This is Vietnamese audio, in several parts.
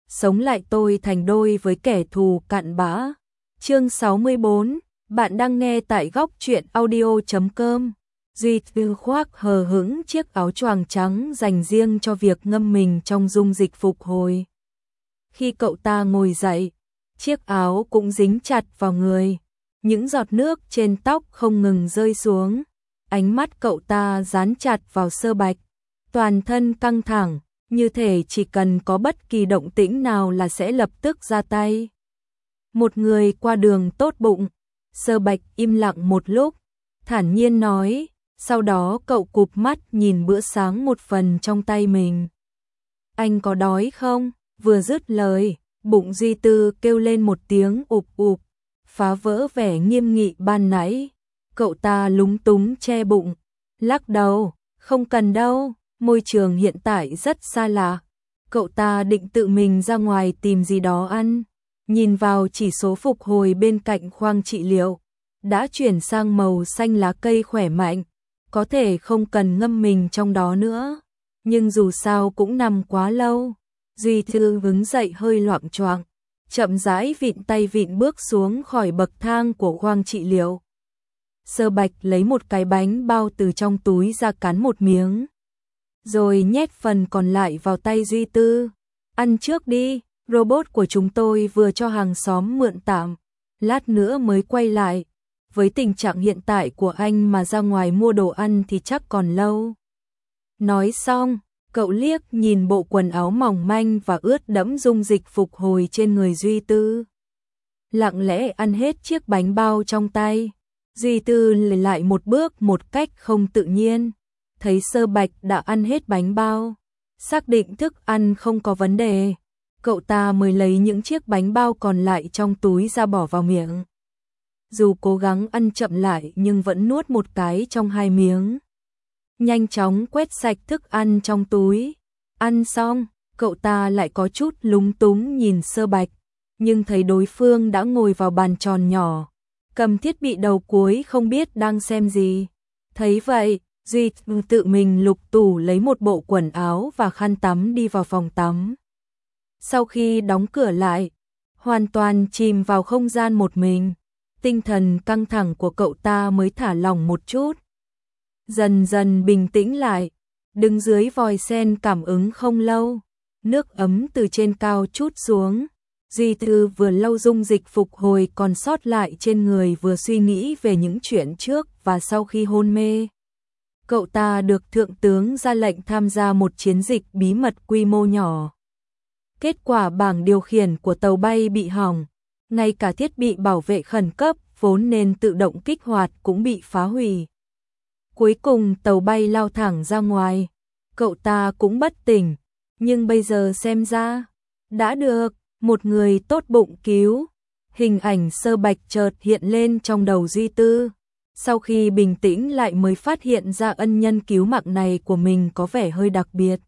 sống lại tôi thành đôi với kẻ thù cặn bã. Chương 64, bạn đang nghe tại góc truyện audio.com. Duy Tư khoác hờ hững chiếc áo choàng trắng dành riêng cho việc ngâm mình trong dung dịch phục hồi. Khi cậu ta ngồi dậy, chiếc áo cũng dính chặt vào người, những giọt nước trên tóc không ngừng rơi xuống. Ánh mắt cậu ta dán chặt vào Sơ Bạch, toàn thân căng thẳng, như thể chỉ cần có bất kỳ động tĩnh nào là sẽ lập tức ra tay. Một người qua đường tốt bụng. Sơ Bạch im lặng một lúc, thản nhiên nói, sau đó cậu cụp mắt nhìn bữa sáng một phần trong tay mình. Anh có đói không? Vừa dứt lời, bụng Duy Tư kêu lên một tiếng ụp ụp, phá vỡ vẻ nghiêm nghị ban nãy. Cậu ta lúng túng che bụng, lắc đầu, không cần đâu, môi trường hiện tại rất xa lạ. Cậu ta định tự mình ra ngoài tìm gì đó ăn, nhìn vào chỉ số phục hồi bên cạnh khoang trị liệu, đã chuyển sang màu xanh lá cây khỏe mạnh, có thể không cần ngâm mình trong đó nữa, nhưng dù sao cũng nằm quá lâu. Duy Thư đứng dậy hơi loạng choạng, chậm rãi vịn tay vịn bước xuống khỏi bậc thang của khoang trị liệu. Sơ Bạch lấy một cái bánh bao từ trong túi ra cắn một miếng, rồi nhét phần còn lại vào tay Duy Tư. Ăn trước đi, robot của chúng tôi vừa cho hàng xóm mượn tạm, lát nữa mới quay lại. Với tình trạng hiện tại của anh mà ra ngoài mua đồ ăn thì chắc còn lâu. Nói xong, cậu liếc nhìn bộ quần áo mỏng manh và ướt đẫm dung dịch phục hồi trên người Duy Tư. Lặng lẽ ăn hết chiếc bánh bao trong tay. Duy Tư lùi lại một bước một cách không tự nhiên. Thấy Sơ Bạch đã ăn hết bánh bao, xác định thức ăn không có vấn đề, cậu ta mới lấy những chiếc bánh bao còn lại trong túi ra bỏ vào miệng. Dù cố gắng ăn chậm lại nhưng vẫn nuốt một cái trong hai miếng. Nhanh chóng quét sạch thức ăn trong túi. Ăn xong, cậu ta lại có chút lúng túng nhìn Sơ Bạch, nhưng thấy đối phương đã ngồi vào bàn tròn nhỏ, cầm thiết bị đầu cuối không biết đang xem gì. Thấy vậy, Duy tự mình lục tủ lấy một bộ quần áo và khăn tắm đi vào phòng tắm. Sau khi đóng cửa lại, hoàn toàn chìm vào không gian một mình, tinh thần căng thẳng của cậu ta mới thả lỏng một chút. Dần dần bình tĩnh lại, đứng dưới vòi sen cảm ứng không lâu, nước ấm từ trên cao trút xuống. Duy Thư vừa lau dung dịch phục hồi còn sót lại trên người vừa suy nghĩ về những chuyện trước và sau khi hôn mê. Cậu ta được thượng tướng ra lệnh tham gia một chiến dịch bí mật quy mô nhỏ. Kết quả bảng điều khiển của tàu bay bị hỏng, ngay cả thiết bị bảo vệ khẩn cấp vốn nên tự động kích hoạt cũng bị phá hủy. Cuối cùng tàu bay lao thẳng ra ngoài, cậu ta cũng bất tỉnh, nhưng bây giờ xem ra đã được một người tốt bụng cứu. Hình ảnh Sơ Bạch chợt hiện lên trong đầu Duy Tư. Sau khi bình tĩnh lại mới phát hiện ra ân nhân cứu mạng này của mình có vẻ hơi đặc biệt.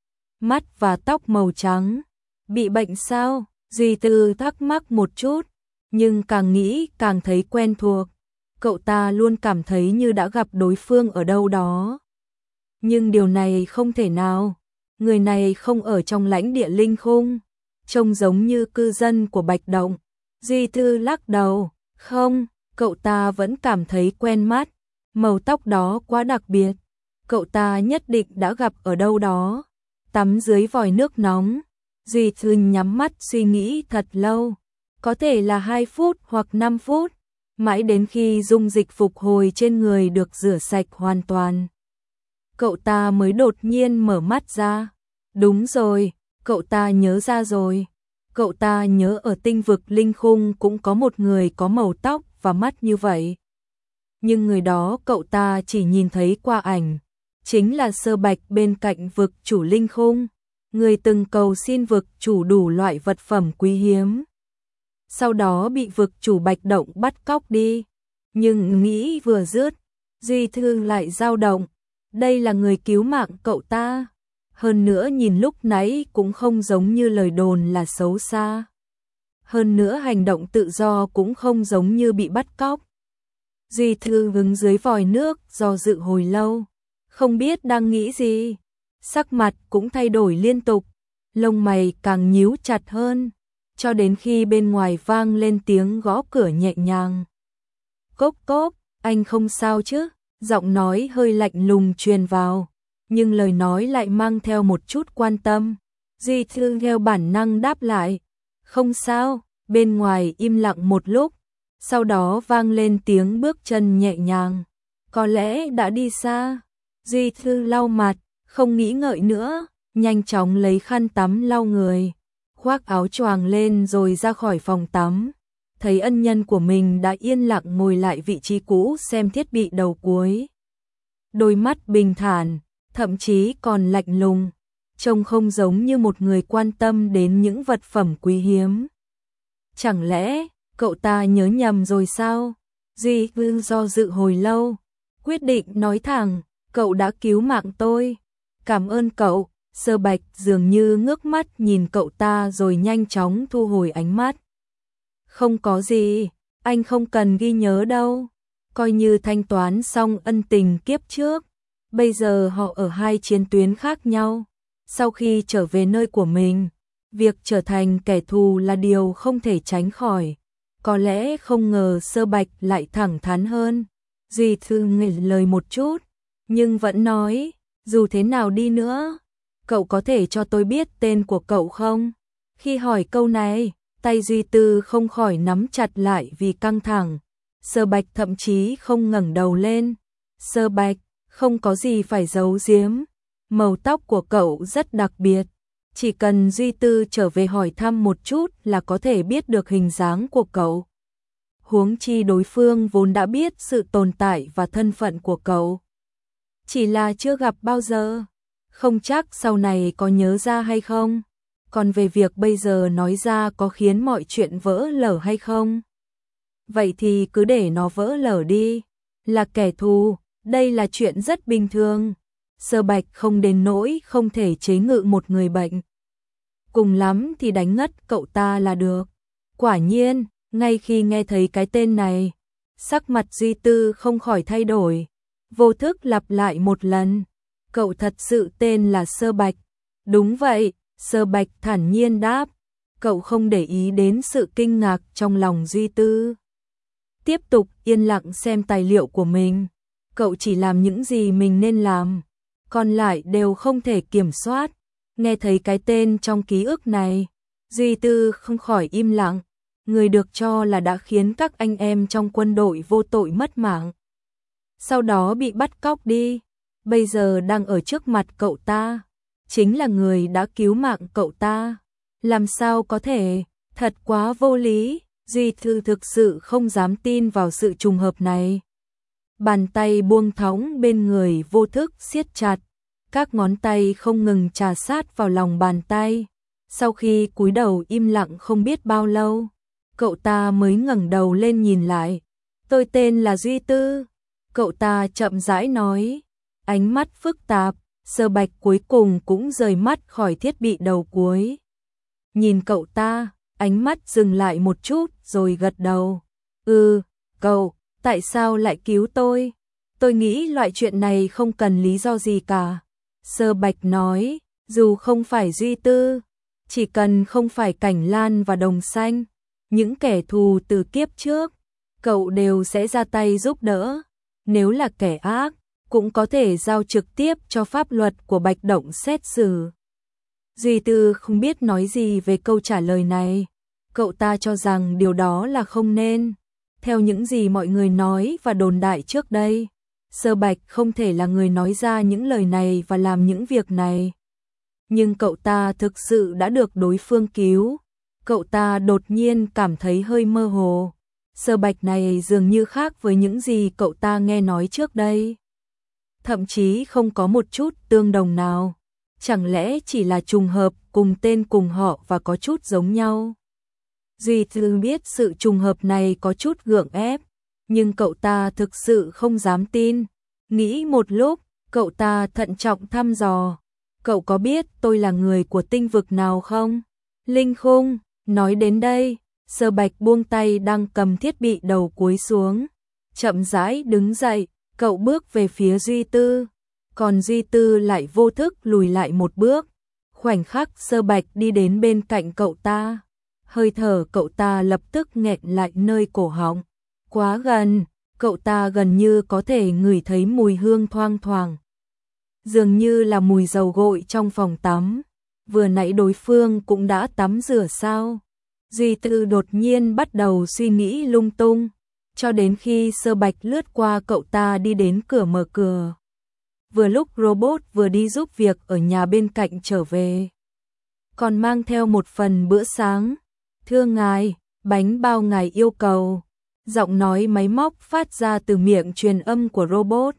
Mắt và tóc màu trắng. Bị bệnh sao? Duy Tư thắc mắc một chút, nhưng càng nghĩ càng thấy quen thuộc. Cậu ta luôn cảm thấy như đã gặp đối phương ở đâu đó. Nhưng điều này không thể nào. Người này không ở trong lãnh địa linh khung, trông giống như cư dân của Bạch Động. Duy Tư lắc đầu, không, cậu ta vẫn cảm thấy quen mắt. Màu tóc đó quá đặc biệt, cậu ta nhất định đã gặp ở đâu đó. Tắm dưới vòi nước nóng, Duy Tư nhắm mắt suy nghĩ thật lâu, có thể là 2 phút hoặc 5 phút, mãi đến khi dung dịch phục hồi trên người được rửa sạch hoàn toàn. Cậu ta mới đột nhiên mở mắt ra. Đúng rồi, cậu ta nhớ ra rồi. Cậu ta nhớ ở tinh vực linh khung cũng có một người có màu tóc và mắt như vậy. Nhưng người đó cậu ta chỉ nhìn thấy qua ảnh, chính là Sơ Bạch bên cạnh vực chủ linh khung, người từng cầu xin vực chủ đủ loại vật phẩm quý hiếm. Sau đó bị vực chủ Bạch Động bắt cóc đi. Nhưng nghĩ vừa dứt, Duy Thư lại dao động. Đây là người cứu mạng cậu ta. Hơn nữa nhìn lúc nãy cũng không giống như lời đồn là xấu xa. Hơn nữa hành động tự do cũng không giống như bị bắt cóc. Duy Thư đứng dưới vòi nước do dự hồi lâu, không biết đang nghĩ gì. Sắc mặt cũng thay đổi liên tục, lông mày càng nhíu chặt hơn, cho đến khi bên ngoài vang lên tiếng gõ cửa nhẹ nhàng. Cốp cốp, anh không sao chứ? Giọng nói hơi lạnh lùng truyền vào, nhưng lời nói lại mang theo một chút quan tâm. Duy Thư theo bản năng đáp lại, không sao. Bên ngoài im lặng một lúc, sau đó vang lên tiếng bước chân nhẹ nhàng. Có lẽ đã đi xa. Duy Thư lau mặt, không nghĩ ngợi nữa, nhanh chóng lấy khăn tắm lau người, khoác áo choàng lên rồi ra khỏi phòng tắm. Thấy ân nhân của mình đã yên lặng ngồi lại vị trí cũ xem thiết bị đầu cuối. Đôi mắt bình thản, thậm chí còn lạnh lùng, trông không giống như một người quan tâm đến những vật phẩm quý hiếm. Chẳng lẽ cậu ta nhớ nhầm rồi sao? Duy Thư do dự hồi lâu, quyết định nói thẳng, cậu đã cứu mạng tôi. Cảm ơn cậu. Sơ Bạch dường như ngước mắt nhìn cậu ta rồi nhanh chóng thu hồi ánh mắt. Không có gì, anh không cần ghi nhớ đâu. Coi như thanh toán xong ân tình kiếp trước. Bây giờ họ ở hai chiến tuyến khác nhau. Sau khi trở về nơi của mình, việc trở thành kẻ thù là điều không thể tránh khỏi. Có lẽ không ngờ Sơ Bạch lại thẳng thắn hơn. Duy Thư nghỉ lời một chút, nhưng vẫn nói, dù thế nào đi nữa, cậu có thể cho tôi biết tên của cậu không? Khi hỏi câu này, tay Duy Tư không khỏi nắm chặt lại vì căng thẳng. Sơ Bạch thậm chí không ngẩng đầu lên. Sơ Bạch, không có gì phải giấu giếm. Màu tóc của cậu rất đặc biệt. Chỉ cần Duy Tư trở về hỏi thăm một chút là có thể biết được hình dáng của cậu. Huống chi đối phương vốn đã biết sự tồn tại và thân phận của cậu. Chỉ là chưa gặp bao giờ. Không chắc sau này có nhớ ra hay không. Còn về việc bây giờ nói ra có khiến mọi chuyện vỡ lở hay không? Vậy thì cứ để nó vỡ lở đi. Là kẻ thù, đây là chuyện rất bình thường. Sơ Bạch không đến nỗi không thể chế ngự một người bệnh. Cùng lắm thì đánh ngất cậu ta là được. Quả nhiên, ngay khi nghe thấy cái tên này, sắc mặt Duy Tư không khỏi thay đổi. Vô thức lặp lại một lần. Cậu thật sự tên là Sơ Bạch. Đúng vậy, Sơ Bạch thản nhiên đáp. Cậu không để ý đến sự kinh ngạc trong lòng Duy Tư. Tiếp tục yên lặng xem tài liệu của mình. Cậu chỉ làm những gì mình nên làm, còn lại đều không thể kiểm soát. Nghe thấy cái tên trong ký ức này, Duy Tư không khỏi im lặng. Người được cho là đã khiến các anh em trong quân đội vô tội mất mạng, sau đó bị bắt cóc đi, bây giờ đang ở trước mặt cậu ta, chính là người đã cứu mạng cậu ta. Làm sao có thể, thật quá vô lý. Duy Tư thực sự không dám tin vào sự trùng hợp này. Bàn tay buông thõng bên người vô thức siết chặt, các ngón tay không ngừng chà sát vào lòng bàn tay. Sau khi cúi đầu im lặng không biết bao lâu, cậu ta mới ngẩng đầu lên nhìn lại. Tôi tên là Duy Tư. Cậu ta chậm rãi nói, ánh mắt phức tạp. Sơ Bạch cuối cùng cũng rời mắt khỏi thiết bị đầu cuối. Nhìn cậu ta, ánh mắt dừng lại một chút rồi gật đầu. Cậu, tại sao lại cứu tôi? Tôi nghĩ loại chuyện này không cần lý do gì cả. Sơ Bạch nói, dù không phải Duy Tư, chỉ cần không phải Cảnh Lan và Đồng Xanh, những kẻ thù từ kiếp trước, cậu đều sẽ ra tay giúp đỡ. Nếu là kẻ ác, cũng có thể giao trực tiếp cho pháp luật của Bạch Động xét xử. Duy Tư không biết nói gì về câu trả lời này. Cậu ta cho rằng điều đó là không nên. Theo những gì mọi người nói và đồn đại trước đây, Sơ Bạch không thể là người nói ra những lời này và làm những việc này. Nhưng cậu ta thực sự đã được đối phương cứu. Cậu ta đột nhiên cảm thấy hơi mơ hồ. Sơ Bạch này dường như khác với những gì cậu ta nghe nói trước đây. Thậm chí không có một chút tương đồng nào. Chẳng lẽ chỉ là trùng hợp, cùng tên cùng họ và có chút giống nhau? Duy Tư biết sự trùng hợp này có chút gượng ép, nhưng cậu ta thực sự không dám tin. Nghĩ một lúc, cậu ta thận trọng thăm dò. Cậu có biết tôi là người của tinh vực nào không? Linh Khung. Nói đến đây, Sơ Bạch buông tay đang cầm thiết bị đầu cuối xuống. Chậm rãi đứng dậy, cậu bước về phía Duy Tư. Còn Duy Tư lại vô thức lùi lại một bước. Khoảnh khắc Sơ Bạch đi đến bên cạnh cậu ta, hơi thở cậu ta lập tức nghẹn lại nơi cổ họng. Quá gần, cậu ta gần như có thể ngửi thấy mùi hương thoang thoảng. Dường như là mùi dầu gội trong phòng tắm. Vừa nãy đối phương cũng đã tắm rửa sao? Duy Tư đột nhiên bắt đầu suy nghĩ lung tung, cho đến khi Sơ Bạch lướt qua cậu ta đi đến cửa mở cửa. Vừa lúc robot vừa đi giúp việc ở nhà bên cạnh trở về, còn mang theo một phần bữa sáng. Thưa ngài, bánh bao ngài yêu cầu. Giọng nói máy móc phát ra từ miệng truyền âm của robot.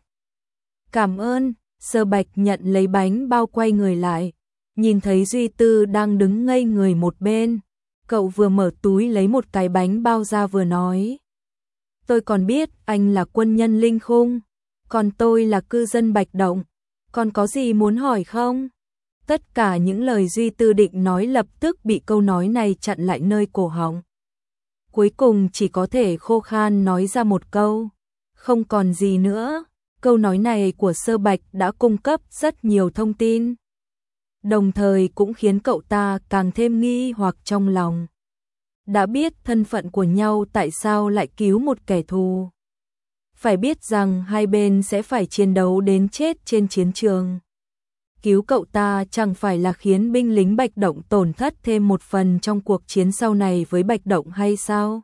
Cảm ơn. Sơ Bạch nhận lấy bánh bao quay người lại, nhìn thấy Duy Tư đang đứng ngây người một bên. Cậu vừa mở túi lấy một cái bánh bao ra vừa nói. Tôi còn biết anh là quân nhân Linh Khung, còn tôi là cư dân Bạch Động. Còn có gì muốn hỏi không? Tất cả những lời Duy Tư định nói lập tức bị câu nói này chặn lại nơi cổ họng. Cuối cùng chỉ có thể khô khan nói ra một câu. Không còn gì nữa. Câu nói này của Sơ Bạch đã cung cấp rất nhiều thông tin, đồng thời cũng khiến cậu ta càng thêm nghi hoặc trong lòng. Đã biết thân phận của nhau, tại sao lại cứu một kẻ thù? Phải biết rằng hai bên sẽ phải chiến đấu đến chết trên chiến trường. Cứu cậu ta chẳng phải là khiến binh lính Bạch Động tổn thất thêm một phần trong cuộc chiến sau này với Bạch Động hay sao?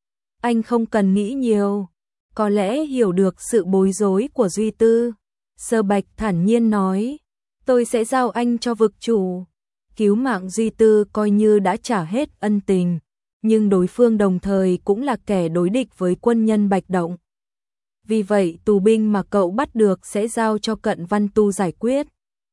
Anh không cần nghĩ nhiều. Có lẽ hiểu được sự bối rối của Duy Tư. Sơ Bạch thản nhiên nói, tôi sẽ giao anh cho vực chủ. Cứu mạng Duy Tư coi như đã trả hết ân tình, nhưng đối phương đồng thời cũng là kẻ đối địch với quân nhân Bạch Động. Vì vậy tù binh mà cậu bắt được sẽ giao cho Cận Văn Tu giải quyết.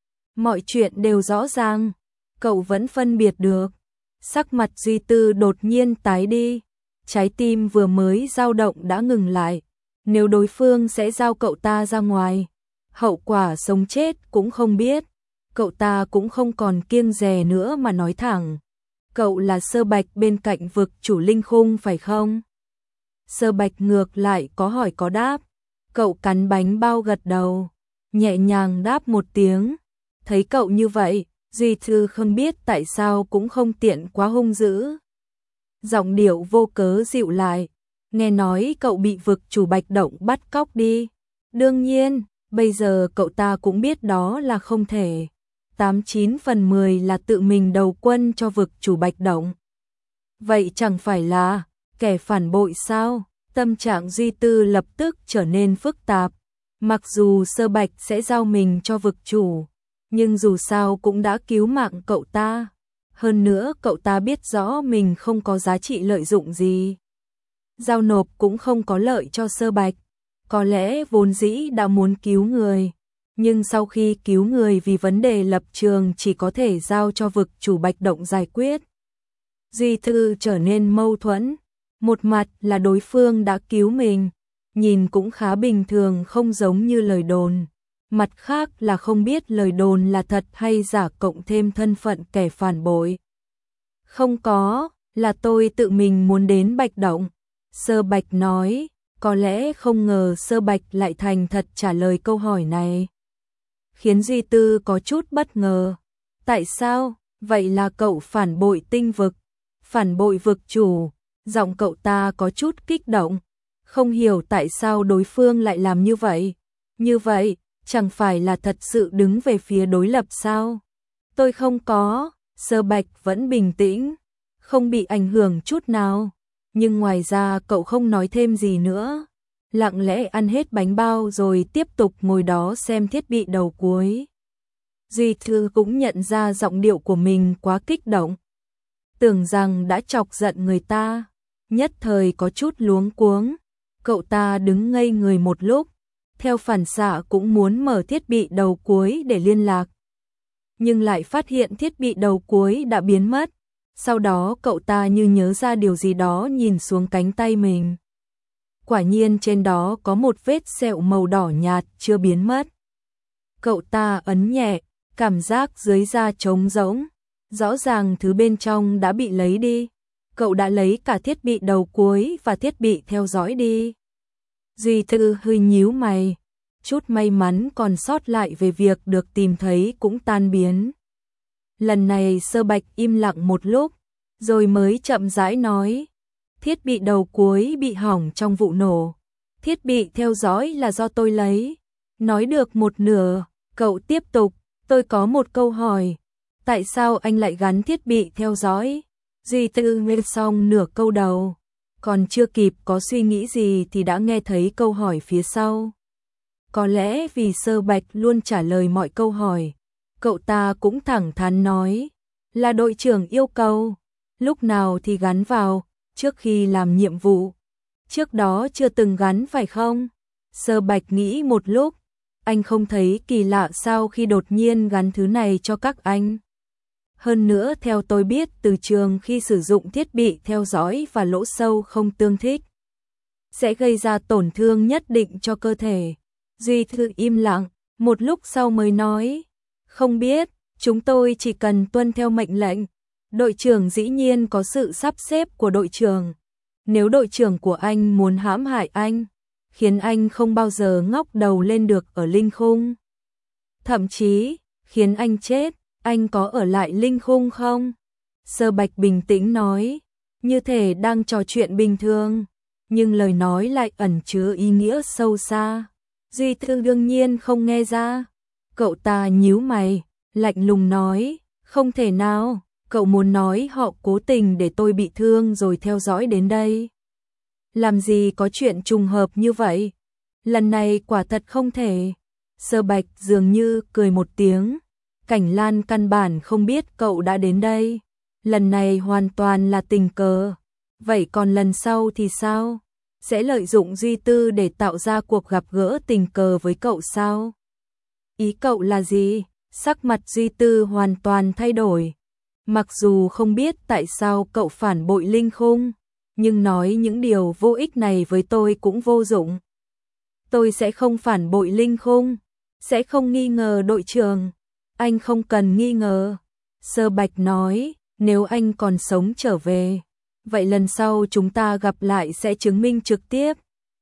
Mọi chuyện đều rõ ràng, cậu vẫn phân biệt được. Sắc mặt Duy Tư đột nhiên tái đi, trái tim vừa mới dao động đã ngừng lại. Nếu đối phương sẽ giao cậu ta ra ngoài, hậu quả sống chết cũng không biết, cậu ta cũng không còn kiêng dè nữa mà nói thẳng. Cậu là Sơ Bạch bên cạnh vực chủ Linh Khung phải không? Sơ Bạch ngược lại có hỏi có đáp. Cậu cắn bánh bao gật đầu, nhẹ nhàng đáp một tiếng. Thấy cậu như vậy, Duy Tư không biết tại sao cũng không tiện quá hung dữ. Giọng điệu vô cớ dịu lại. Nghe nói cậu bị vực chủ Bạch Động bắt cóc đi. Đương nhiên, bây giờ cậu ta cũng biết đó là không thể. 89 phần 10 là tự mình đầu quân cho vực chủ Bạch Động. Vậy chẳng phải là kẻ phản bội sao? Tâm trạng Duy Tư lập tức trở nên phức tạp. Mặc dù Sơ Bạch sẽ giao mình cho vực chủ, nhưng dù sao cũng đã cứu mạng cậu ta. Hơn nữa cậu ta biết rõ mình không có giá trị lợi dụng gì. Giao nộp cũng không có lợi cho Sơ Bạch. Có lẽ vốn dĩ đã muốn cứu người, nhưng sau khi cứu người vì vấn đề lập trường chỉ có thể giao cho vực chủ Bạch Động giải quyết. Duy Tư trở nên mâu thuẫn. Một mặt là đối phương đã cứu mình, nhìn cũng khá bình thường không giống như lời đồn. Mặt khác là không biết lời đồn là thật hay giả, cộng thêm thân phận kẻ phản bội. Không có, là tôi tự mình muốn đến Bạch Động. Sơ Bạch nói, có lẽ không ngờ Sơ Bạch lại thành thật trả lời câu hỏi này. Khiến Duy Tư có chút bất ngờ. Tại sao? Vậy là cậu phản bội Tinh Vực, phản bội vực chủ. Giọng cậu ta có chút kích động, không hiểu tại sao đối phương lại làm như vậy. Như vậy, chẳng phải là thật sự đứng về phía đối lập sao? Tôi không có. Sơ Bạch vẫn bình tĩnh, không bị ảnh hưởng chút nào. Nhưng ngoài ra cậu không nói thêm gì nữa, lặng lẽ ăn hết bánh bao rồi tiếp tục ngồi đó xem thiết bị đầu cuối. Duy Thư cũng nhận ra giọng điệu của mình quá kích động, tưởng rằng đã chọc giận người ta, nhất thời có chút luống cuống. Cậu ta đứng ngây người một lúc, theo phản xạ cũng muốn mở thiết bị đầu cuối để liên lạc, nhưng lại phát hiện thiết bị đầu cuối đã biến mất. Sau đó cậu ta như nhớ ra điều gì đó, nhìn xuống cánh tay mình. Quả nhiên trên đó có một vết sẹo màu đỏ nhạt chưa biến mất. Cậu ta ấn nhẹ, cảm giác dưới da trống rỗng, rõ ràng thứ bên trong đã bị lấy đi. Cậu đã lấy cả thiết bị đầu cuối và thiết bị theo dõi đi. Duy Thư hơi nhíu mày, chút may mắn còn sót lại về việc được tìm thấy cũng tan biến. Lần này Sơ Bạch im lặng một lúc, rồi mới chậm rãi nói, thiết bị đầu cuối bị hỏng trong vụ nổ. Thiết bị theo dõi là do tôi lấy. Nói được một nửa, cậu tiếp tục, tôi có một câu hỏi. Tại sao anh lại gắn thiết bị theo dõi? Duy Tư nghe xong nửa câu đầu, còn chưa kịp có suy nghĩ gì thì đã nghe thấy câu hỏi phía sau. Có lẽ vì Sơ Bạch luôn trả lời mọi câu hỏi, cậu ta cũng thẳng thắn nói, là đội trưởng yêu cầu, lúc nào thì gắn vào, trước khi làm nhiệm vụ. Trước đó chưa từng gắn phải không? Sơ Bạch nghĩ một lúc, anh không thấy kỳ lạ sao khi đột nhiên gắn thứ này cho các anh. Hơn nữa theo tôi biết từ trường khi sử dụng thiết bị theo dõi và lỗ sâu không tương thích, sẽ gây ra tổn thương nhất định cho cơ thể. Duy Thư im lặng, một lúc sau mới nói, không biết, chúng tôi chỉ cần tuân theo mệnh lệnh. Đội trưởng dĩ nhiên có sự sắp xếp của đội trưởng. Nếu đội trưởng của anh muốn hãm hại anh, khiến anh không bao giờ ngóc đầu lên được ở linh khung, thậm chí khiến anh chết, anh có ở lại linh khung không? Sơ Bạch bình tĩnh nói, như thể đang trò chuyện bình thường, nhưng lời nói lại ẩn chứa ý nghĩa sâu xa. Duy Thư đương nhiên không nghe ra. Cậu ta nhíu mày, lạnh lùng nói, không thể nào, cậu muốn nói họ cố tình để tôi bị thương rồi theo dõi đến đây. Làm gì có chuyện trùng hợp như vậy? Lần này quả thật không thể. Sơ Bạch dường như cười một tiếng, Cảnh Lan căn bản không biết cậu đã đến đây. Lần này hoàn toàn là tình cờ. Vậy còn lần sau thì sao? Sẽ lợi dụng Duy Tư để tạo ra cuộc gặp gỡ tình cờ với cậu sao? Ý cậu là gì? Sắc mặt Duy Tư hoàn toàn thay đổi. Mặc dù không biết tại sao cậu phản bội linh khung, nhưng nói những điều vô ích này với tôi cũng vô dụng. Tôi sẽ không phản bội linh khung, sẽ không nghi ngờ đội trưởng. Anh không cần nghi ngờ. Sơ Bạch nói, nếu anh còn sống trở về, vậy lần sau chúng ta gặp lại sẽ chứng minh trực tiếp.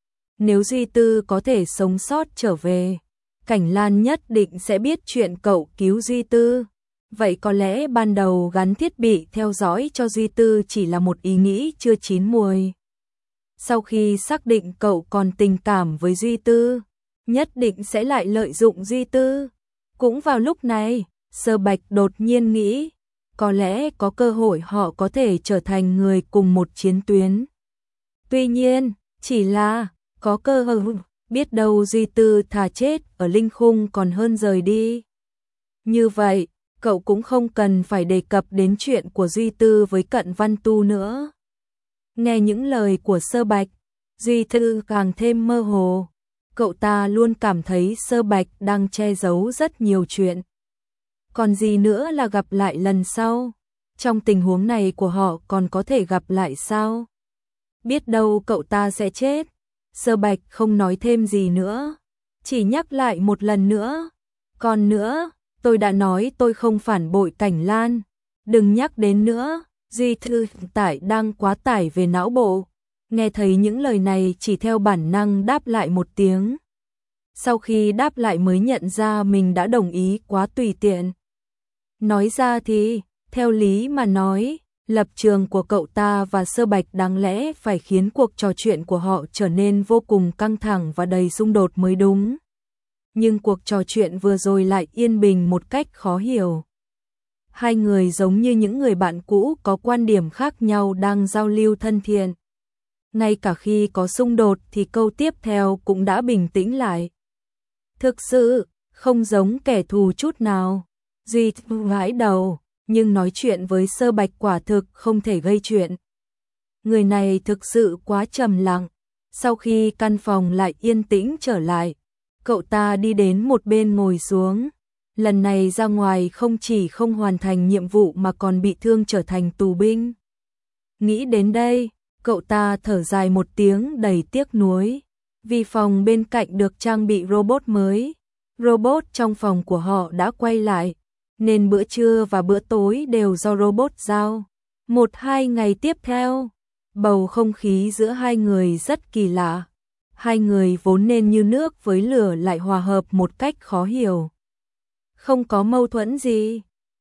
Nếu Duy Tư có thể sống sót trở về, Cảnh Lan nhất định sẽ biết chuyện cậu cứu Duy Tư. Vậy có lẽ ban đầu gắn thiết bị theo dõi cho Duy Tư chỉ là một ý nghĩ chưa chín mùi. Sau khi xác định cậu còn tình cảm với Duy Tư, nhất định sẽ lại lợi dụng Duy Tư. Cũng vào lúc này, Sơ Bạch đột nhiên nghĩ, có lẽ có cơ hội họ có thể trở thành người cùng một chiến tuyến. Tuy nhiên, chỉ là có cơ hội, biết đâu Duy Tư thà chết ở linh khung còn hơn rời đi. Như vậy, cậu cũng không cần phải đề cập đến chuyện của Duy Tư với Cận Văn Tu nữa. Nghe những lời của Sơ Bạch, Duy Tư càng thêm mơ hồ. Cậu ta luôn cảm thấy Sơ Bạch đang che giấu rất nhiều chuyện. Còn gì nữa là gặp lại lần sau? Trong tình huống này của họ còn có thể gặp lại sao? Biết đâu cậu ta sẽ chết. Sơ Bạch không nói thêm gì nữa, chỉ nhắc lại một lần nữa. Còn nữa, tôi đã nói tôi không phản bội Cảnh Lan. Đừng nhắc đến nữa. Duy Thư tải đang quá tải về não bộ. Nghe thấy những lời này chỉ theo bản năng đáp lại một tiếng. Sau khi đáp lại mới nhận ra mình đã đồng ý quá tùy tiện. Nói ra thì, theo lý mà nói, lập trường của cậu ta và Sơ Bạch đáng lẽ phải khiến cuộc trò chuyện của họ trở nên vô cùng căng thẳng và đầy xung đột mới đúng. Nhưng cuộc trò chuyện vừa rồi lại yên bình một cách khó hiểu. Hai người giống như những người bạn cũ có quan điểm khác nhau đang giao lưu thân thiện. Ngay cả khi có xung đột thì câu tiếp theo cũng đã bình tĩnh lại. Thực sự, không giống kẻ thù chút nào. Duy Thư gãi đầu, nhưng nói chuyện với Sơ Bạch quả thực không thể gây chuyện. Người này thực sự quá trầm lặng. Sau khi căn phòng lại yên tĩnh trở lại, cậu ta đi đến một bên ngồi xuống. Lần này ra ngoài không chỉ không hoàn thành nhiệm vụ mà còn bị thương trở thành tù binh. Nghĩ đến đây, cậu ta thở dài một tiếng đầy tiếc nuối. Vì phòng bên cạnh được trang bị robot mới. Robot trong phòng của họ đã quay lại, nên bữa trưa và bữa tối đều do robot giao. 1-2 ngày tiếp theo, bầu không khí giữa hai người rất kỳ lạ. Hai người vốn nên như nước với lửa lại hòa hợp một cách khó hiểu. Không có mâu thuẫn gì,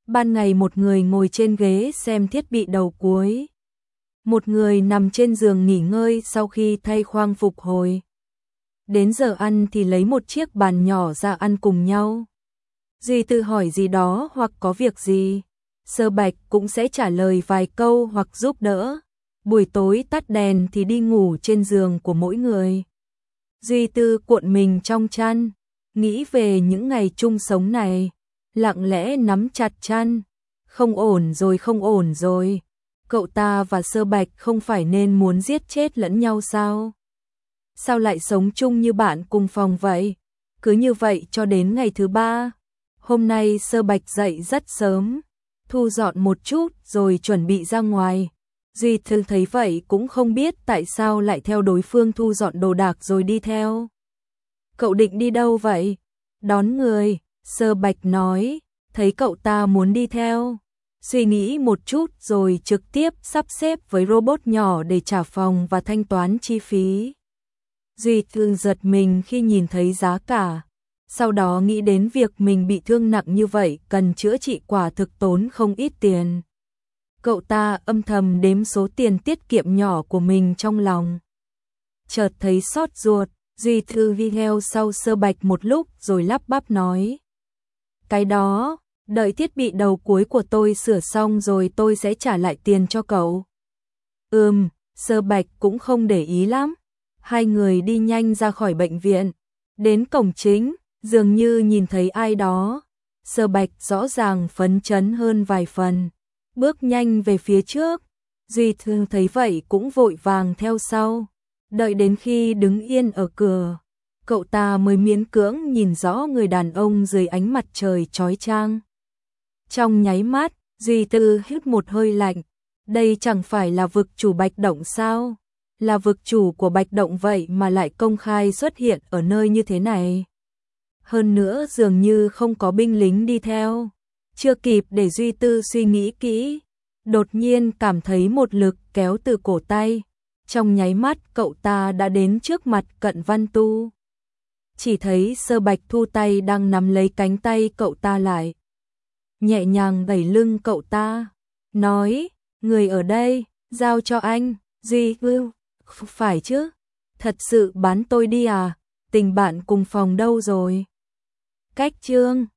Ban ngày một người ngồi trên ghế xem thiết bị đầu cuối. Một người nằm trên giường nghỉ ngơi sau khi thay khoang phục hồi. Đến giờ ăn thì lấy một chiếc bàn nhỏ ra ăn cùng nhau. Duy Tư hỏi gì đó hoặc có việc gì, Sơ Bạch cũng sẽ trả lời vài câu hoặc giúp đỡ. Buổi tối tắt đèn thì đi ngủ trên giường của mỗi người. Duy Tư cuộn mình trong chăn, nghĩ về những ngày chung sống này, lặng lẽ nắm chặt chăn. Không ổn rồi, không ổn rồi. Cậu ta và Sơ Bạch không phải nên muốn giết chết lẫn nhau sao? Sao lại sống chung như bạn cùng phòng vậy? Cứ như vậy cho đến ngày thứ 3. Hôm nay Sơ Bạch dậy rất sớm, thu dọn một chút rồi chuẩn bị ra ngoài. Duy Thư thấy vậy cũng không biết tại sao lại theo đối phương thu dọn đồ đạc rồi đi theo. Cậu định đi đâu vậy? Đón người, Sơ Bạch nói, thấy cậu ta muốn đi theo. Suy nghĩ một chút rồi trực tiếp sắp xếp với robot nhỏ để trả phòng và thanh toán chi phí. Duy Thư giật mình khi nhìn thấy giá cả. Sau đó nghĩ đến việc mình bị thương nặng như vậy cần chữa trị quả thực tốn không ít tiền. Cậu ta âm thầm đếm số tiền tiết kiệm nhỏ của mình trong lòng. Chợt thấy xót ruột, Duy Thư video sau Sơ Bạch một lúc rồi lắp bắp nói. Cái đó, đợi thiết bị đầu cuối của tôi sửa xong rồi tôi sẽ trả lại tiền cho cậu. Sơ Bạch cũng không để ý lắm. Hai người đi nhanh ra khỏi bệnh viện. Đến cổng chính, dường như nhìn thấy ai đó. Sơ Bạch rõ ràng phấn chấn hơn vài phần, bước nhanh về phía trước. Duy Thư thấy vậy cũng vội vàng theo sau. Đợi đến khi đứng yên ở cửa, cậu ta mới miễn cưỡng nhìn rõ người đàn ông dưới ánh mặt trời chói chang. Trong nháy mắt, Duy Tư hít một hơi lạnh. Đây chẳng phải là vực chủ Bạch Động sao? Là vực chủ của Bạch Động vậy mà lại công khai xuất hiện ở nơi như thế này. Hơn nữa dường như không có binh lính đi theo. Chưa kịp để Duy Tư suy nghĩ kỹ, đột nhiên cảm thấy một lực kéo từ cổ tay. Trong nháy mắt cậu ta đã đến trước mặt Cận Văn Tu. Chỉ thấy Sơ Bạch thu tay đang nắm lấy cánh tay cậu ta lại. Nhẹ nhàng đẩy lưng cậu ta, nói, người ở đây, giao cho anh. Duy Tư, phải chứ, thật sự bán tôi đi à, tình bạn cùng phòng đâu rồi? Cách chương